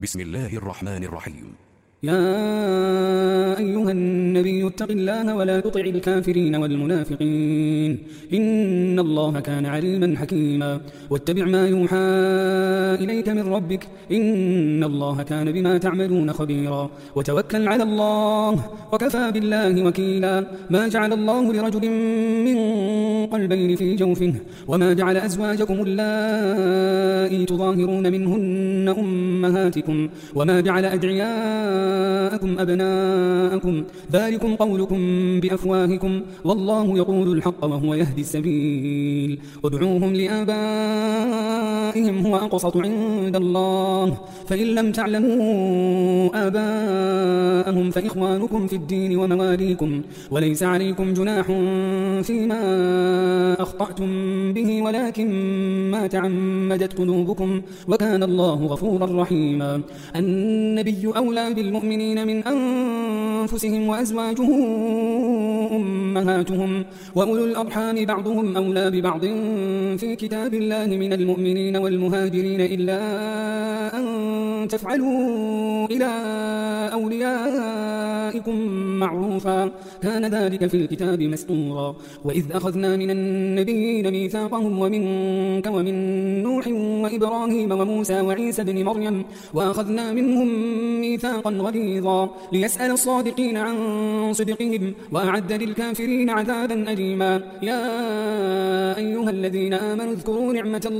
بسم الله الرحمن الرحيم. يا أيها النبي اتق الله ولا تطع الكافرين والمنافقين إن الله كان عليما حكيما واتبع ما يوحى إليك من ربك إن الله كان بما تعملون خبيرا وتوكل على الله وكفى بالله وكيلا ما جعل الله لرجل من قلبين في جوفه وما جعل أزواجكم اللائي تظاهرون منهن أمهاتكم وما جعل أدعياءكم أبناءكم ذلكم قولكم بأفواهكم والله يقول الحق وهو يهدي السبيل وادعوهم لآبائهم هو أقسط عند الله فإن لم تعلموا آباءهم فإخوانكم في الدين ومواليكم وليس عليكم جناح فيما أخطأتم به ولكن ما تعمدت قلوبكم وكان الله غفورا رحيما النبي أولى بالمؤمنين من أنفسهم وأزواجه أمهاتهم وأولو الأرحام بعضهم أولى ببعض في كتاب الله من المؤمنين والمهاجرين إلا أن تفعلوا إلى أوليائكم معروفا كان ذلك في الكتاب مسطورا وإذ أخذنا من النبيين ميثاقهم ومنك ومن نوح وإبراهيم وموسى وعيسى بن مريم وأخذنا منهم ميثاقا غليظا ليسأل الصادقين عن صدقهم وأعد للكافرين عذابا أليما يا أيها الذين آمنوا اذكروا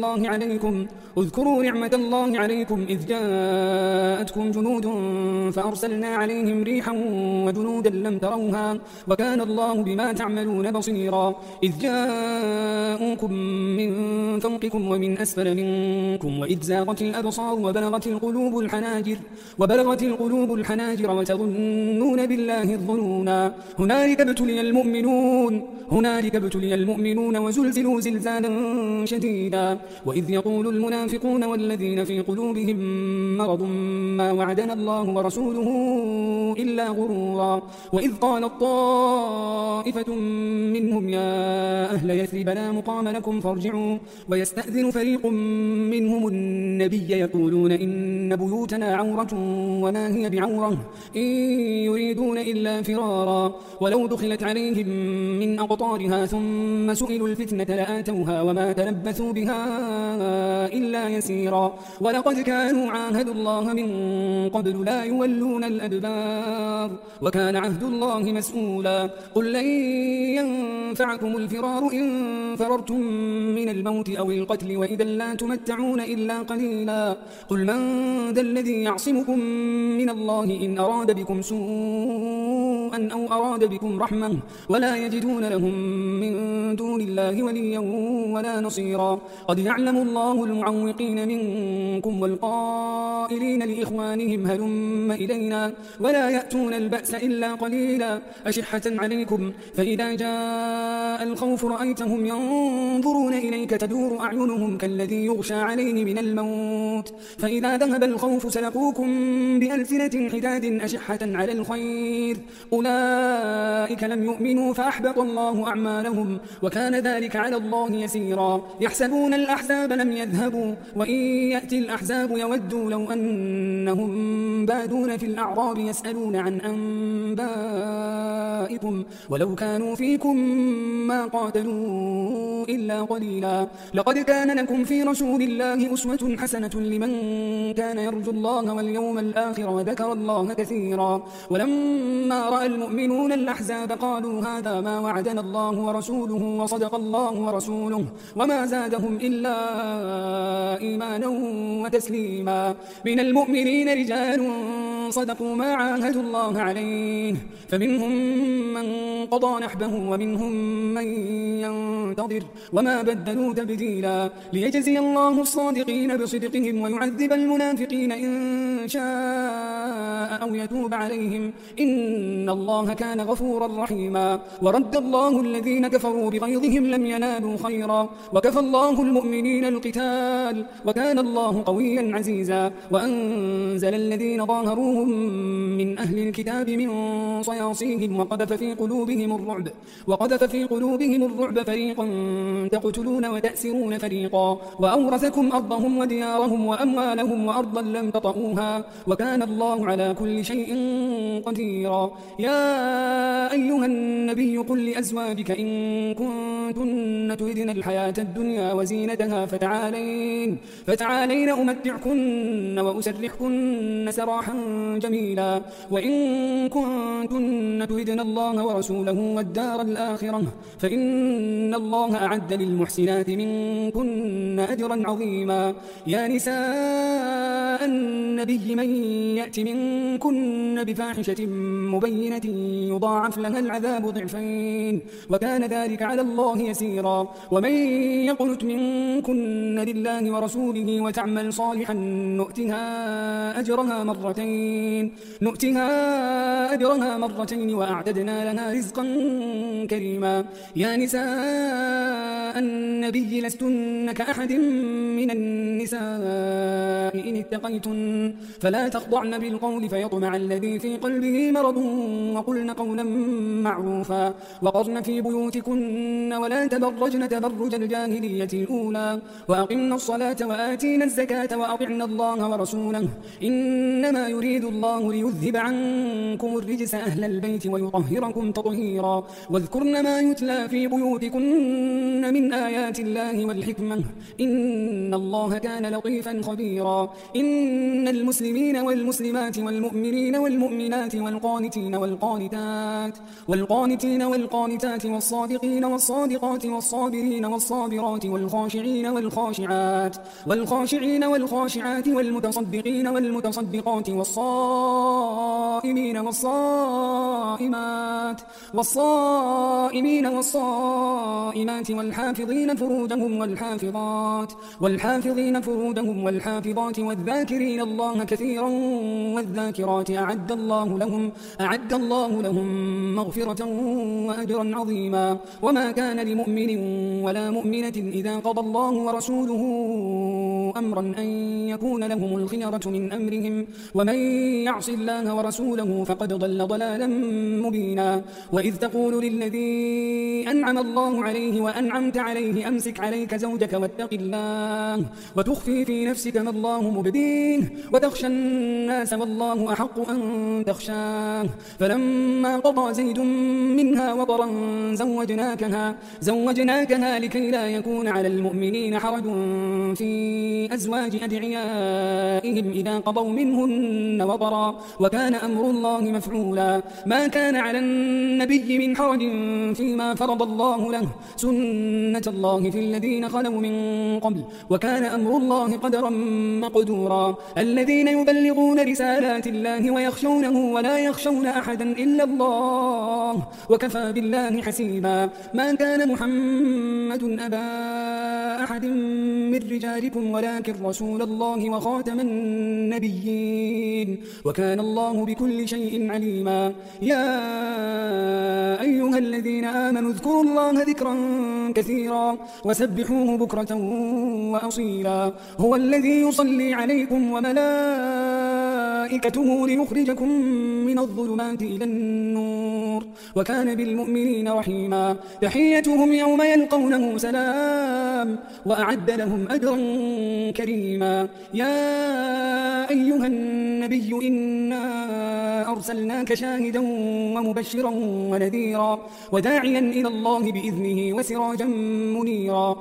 نعمة الله عليكم إذ جاءتكم جنود فأرسلنا عليهم ريحا وجنودا لم تروها وكان الله بما تعملون بصيرا إذ جاءوكم من فوقكم ومن أسفل منكم وإذ زاغت الأبصار وبلغت القلوب الحناجر وتظنون بالله الظنونا هنالك ابتلي المؤمنون وزلزلوا زلزالا شديدا وإذ يقول المنافقون والذين في قلوبهم مرض ما وعدنا الله ورسوله إلا غرورا وإذ قالت طائفة منهم يا أهل يثرب لا مقام لكم فارجعوا ويستأذن فريق منهم النبي يقولون إن بيوتنا عورة وما هي بعورة إن يريدون إلا فرارا ولو دخلت عليهم من أقطارها ثم سئلوا الفتنة لآتوها وما تلبثوا بها إلا يسيرا ولقد كانوا عاهدوا الله من قبل لا يولون الأدبار وكان عهد الله مسؤولا قل لن ينفعكم الفرار إن فررتم من الموت أو القتل وإذا لا تمتعون إلا قليلا قل من ذا الذي يعصمكم من الله إن أراد بكم سوءا أو أراد بكم رحمة ولا يجدون لهم من دون الله وليا ولا نصيرا قد يعلم الله المعوقين منكم والقائلين لإخوانهم هلم إلينا ولا يأتون البأس إلا قليلا أشحة عليكم فإذا جاء الخوف رأيتهم ينظرون إليك تدور أعينهم كالذي يغشى عليه من الموت فإذا ذهب الخوف سلقوكم بألسنة حداد أشحة على الخير أولئك لم يؤمنوا فأحبط الله أعمالهم وكان ذلك على الله يسيرا يحسبون الأحزاب لم يذهبوا وإن يأتي الأحزاب يودوا لو أنهم بادون في الأعراب يسألون عن أنبائكم ولو كانوا فيكم ما قاتلوا إلا قليلا لقد كان لكم في رسول الله أسوة حسنة لمن كان يرجو الله واليوم الآخر وذكر الله كثيرا ولما رأى المؤمنون الأحزاب قالوا هذا ما وعدنا الله ورسوله وصدق الله ورسوله وما زادهم إلا إيمانا وتسليما من المؤمنين رجال صدقوا ما عاهدوا الله عليه فمنهم من قضى نحبه ومنهم من ينتظر وما بدلوا تبديلا ليجزي الله الصادقين بصدقهم ويعذب المنافقين إن شاء أو يتوب عليهم إن الله كان غفورا رحيما ورد الله الذين كفروا بغيظهم لم ينالوا خيرا وكفى الله المؤمنين القتال وكان الله قويا عزيزا وأنزل الذين ظاهروهم من أهل الكتاب من صياصيهم وقذف في قلوبهم الرعب فريقا تقتلون وتأسرون فريقا وأورثكم أرضهم وديارهم وأموالهم وأرضا لم تطئوها وكان الله على كل شيء قديرا يا أيها النبي قل لأزواجك إن كنتن تردن الحياة الدنيا وزينتها فتعالين أمتعكن وأسرحكن سراحا جميلا وإن كنتن تردن الله ورسوله والدار الآخرة فإن الله أعد للمحسنات منكن أجرا عظيما يا نساء النبي من يأت منكن بفاحشة مبينة يضاعف لها العذاب ضعفين وكان ذلك على الله يسيرا ومن يقنت منكن لله ورسوله وتعمل صالحا نؤتها أجرها مرتين وأعتدنا لها رزقا كريما يا نساء النبي لستن كأحد من النساء إن اتقيتن فلا تخضعن بالقول فيطمع الذي في قلبه مرض وقلن قولا معروفا وقرن في بيوتكن ولا تبرجن تبرج الجاهلية الأولى وأقمن الصلاة وآتينا الزكاة وأطعن الله ورسوله إنما يريد الله ليذهب عنكم الرجس أهل البيت ويطهركم تطهيرا واذكرن ما يتلى في بيوتكن من آيات الله والحكمة إن الله كان لطيفا خبيرا إن المسلمين والمسلمات والمؤمنين والمؤمنات والقانتين والقانتات والصادقين والصادقات والصابرين والصابرات والخاشعين والخاشعات والمتصدقين والمتصدقات والصائمين والصائمات والحافظين فروجهم والحافظات والذاكرين الله كثيرا والذاكرات أعد الله لهم مغفرة وأجرا عظيما وما كان لمؤمن ولا مؤمنة إذا قضى الله ورسوله أمرا أن يكون لهم الخيرة من أمرهم ومن يعص الله ورسوله فقد ضل ضلالا مبينا وإذ تقول للذي أنعم الله عليه وأنعمت عليه أمسك عليك زوجك واتق الله وتخفي في نفسك ما الله مبديه وتخشى الناس والله أحق أن تخشاه فلما قضى زيد منها وطرا زوجناكها لكي لا يكون على المؤمنين حرج في أزواج أدعيائهم إذا قضوا منهن وطرا وكان أمر الله مفعولا ما كان على النبي من حرج فيما فرض الله له سنة الله في الذين خلوا من قبل وكان أمر الله قدرا مقدورا الذين يبلغون رسالات الله ويخشونه ولا يخشون أحدا إلا الله وكفى بالله حسيبا ما كان محمد أبا أحد من رجالكم ولكن رسول الله وخاتم النبيين وكان الله بكل شيء عليما يا أيها الذين آمنوا اذكروا الله ذكرا كثيرا وسبحوه بكرة وأصيلا هو الذي يصلي عليكم وملائكته ليخرجكم من الظلمات إلى النور وكان بالمؤمنين رحيما تحيتهم يوم يلقونه سلام وأعد لهم أجرا كريما يا أيها النبي إنا أرسلناك شاهدا ومبشرا ونذيرا وداعيا إلى الله بإذنه وسراجا منيرا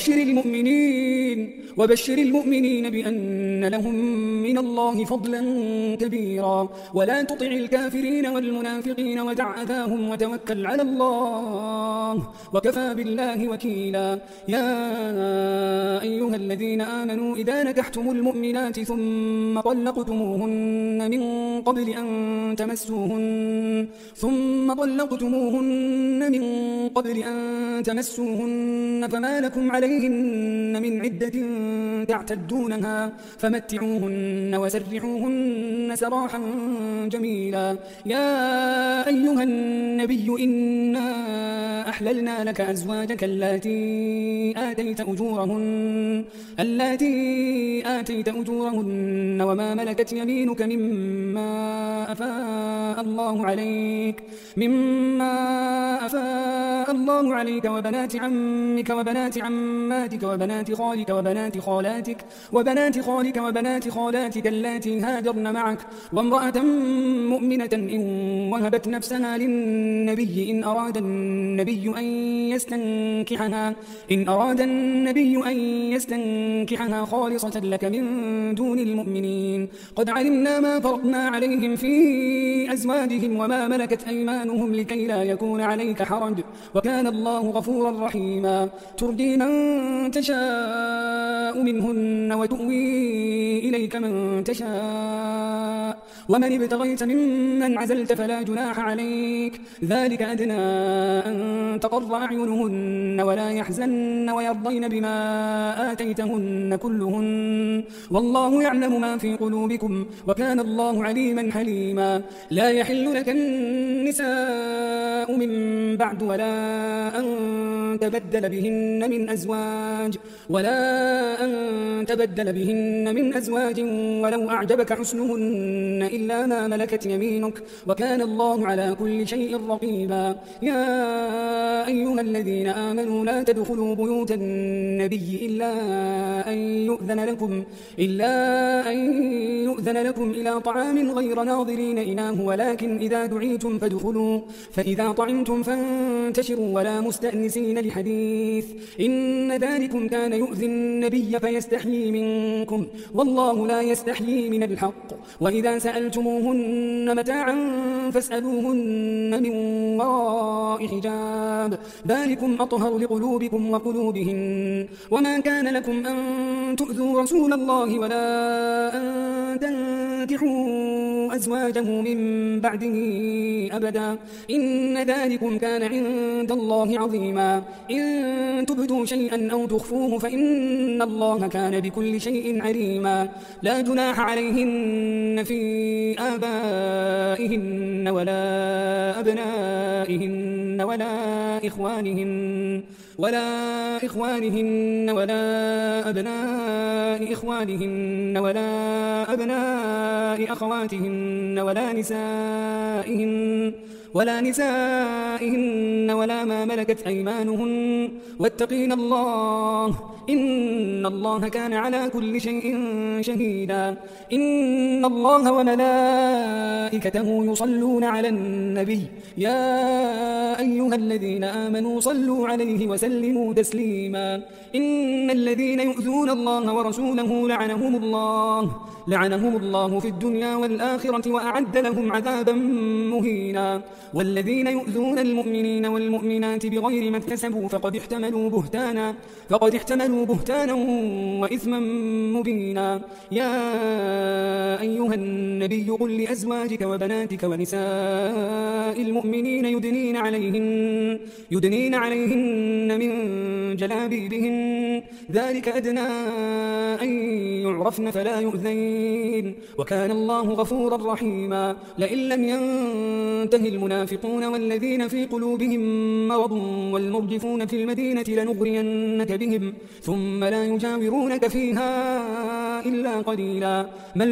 وبشر المؤمنين بأن لهم من الله فضلا كبيرا ولا تطع الكافرين والمنافقين ودع أذاهم وتوكل على الله وكفى بالله وكيلا يا أيها الذين آمنوا إذا نكحتم المؤمنات ثم طلقتموهن من قبل أن تمسوهن فما لكم عليهن من عدة تعتدونها فمتعوهن وسرحوهن سراحا جميلا. يا أيها النبي إنا أحللنا لك أزواجك اللاتي آتيت أجورهن وما ملكت يمينك مما أفاء الله عليك وبنات عمك وبنات عماتك وبنات خالك وبنات خالاتك اللاتي هاجرن معك وامرأة مؤمنة إن وهبت نفسها للنبي إن أراد النبي أن يستنكحها خالصة لك من دون المؤمنين. قد علمنا ما فرضنا عليهم في أزواجهم وما ملكت أيمانهم لكي لا يكون عليك حرج وكان الله غفورا رحيما. ترضي من تشاء منهن وتؤوي إليك من تشاء ومن ابتغيت ممن عزلت فلا جناح عليك. ذلك أدنى أن تقر أعينهن ولا يحزن ويرضين بما آتيتهن كلهن والله يعلم ما في قلوبكم وكان الله عليما حليما. لا يحل لك النساء من بعد ولا أن تبدل بهن من أزواج ولو أعجبك حسنهن إلا ما ملكت يمينك وكان الله على كل شيء رقيبا. يا أيها الذين آمنوا لا تدخلوا بيوت النبي إلا أن يؤذن لكم إلى طعام غير ناظرين إناه ولكن إذا دعيتم فادخلوا فإذا طعمتم فانتشروا ولا مستأنسين لحديث إن ذلكم كان يؤذي النبي فيستحيي منكم والله لا يستحيي من الحق. وإذا سألتموهن متاعا فاسألوهن من وراء حجاب ذلكم أطهر لقلوبكم وقلوبهن. وما كان لكم أن تؤذوا رسول الله ولا أن تنكحوا أزواجه من بعده أبدا إن ذلكم كان عند الله عظيما. إن تبدوا شيئا أو تخفوه فإن الله كان بكل شيء عليما. لا جناح عليهن في آبائهن ولا أبنائهن ولا إخوانهن ولا أبناء إخوانهن ولا أبناء أخواتهن ولا نسائهن ولا ما ملكت أيمانهن واتقين الله إن الله كان على كل شيء شهيدا. إن الله وملائكته يصلون على النبي يا أيها الذين آمنوا صلوا عليه وسلموا تسليما. إن الذين يؤذون الله ورسوله لعنهم الله في الدنيا والآخرة وأعد لهم عذابا مهينا. والذين يؤذون المؤمنين والمؤمنات بغير ما اكتسبوا فقد احتملوا بهتانا وإثما مبينا. يا أيها النبي قل لأزواجك وبناتك ونساء المؤمنين يدنين عليهن من جلابيبهن ذلك أدنى أن يعرفن فلا يؤذين وكان الله غفورا رحيما. لئن لم ينته المنافقون والذين في قلوبهم مرض والمرجفون في المدينة لنغرينك بهم ثم لا يجاورونك فيها إلا قليلا.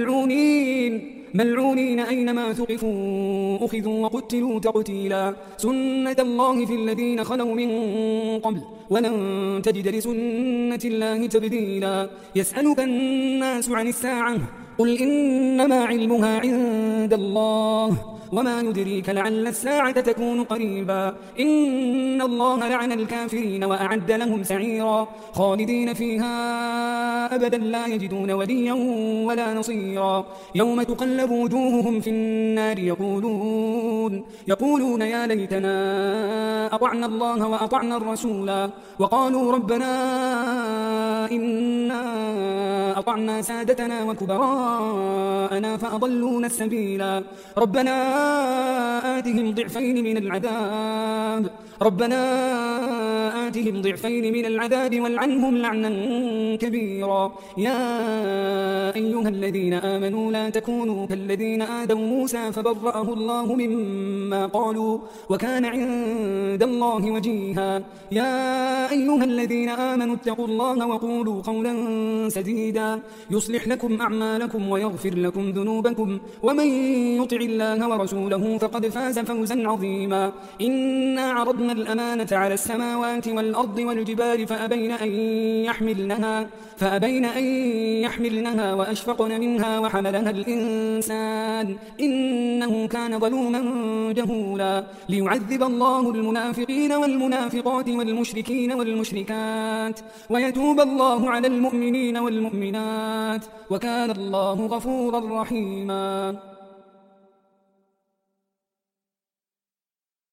ملعونين أينما ثقفوا أخذوا وقتلوا تقتيلا. سنة الله في الذين خلوا من قبل ولن تجد لسنة الله تبديلا. يسألك الناس عن الساعة قل إنما علمها عند الله وما يدريك لعل الساعة تكون قريبا. إن الله لعن الكافرين وأعد لهم سعيرا خالدين فيها أبدا لا يجدون وليا ولا نصيرا. يوم تقلب وجوههم في النار يقولون يا ليتنا أطعنا الله وأطعنا الرسولا وقالوا ربنا إنا أطعنا سادتنا وكبراءنا فأضلونا السبيلا. ربنا آتهم ضعفين من العذاب والعنهم لعنا كبيرا. يا أيها الذين آمنوا لا تكونوا كالذين آذوا موسى فبرأه الله مما قالوا وكان عند الله وجيها. يا أيها الذين آمنوا اتقوا الله وقولوا قولا سديدا يصلح لكم أعمالكم ويغفر لكم ذنوبكم ومن يطع الله ورسوله فقد فاز فوزا عظيما. إنا عرضنا الأمانة على السماوات والأرض والجبال فأبين أن يحملنها وأشفقن منها وحملها الإنسان إنه كان ظلوما جهولا. ليعذب الله المنافقين والمنافقات والمشركين والمشركات ويتوب الله على المؤمنين والمؤمنات وكان الله غفورا رحيما.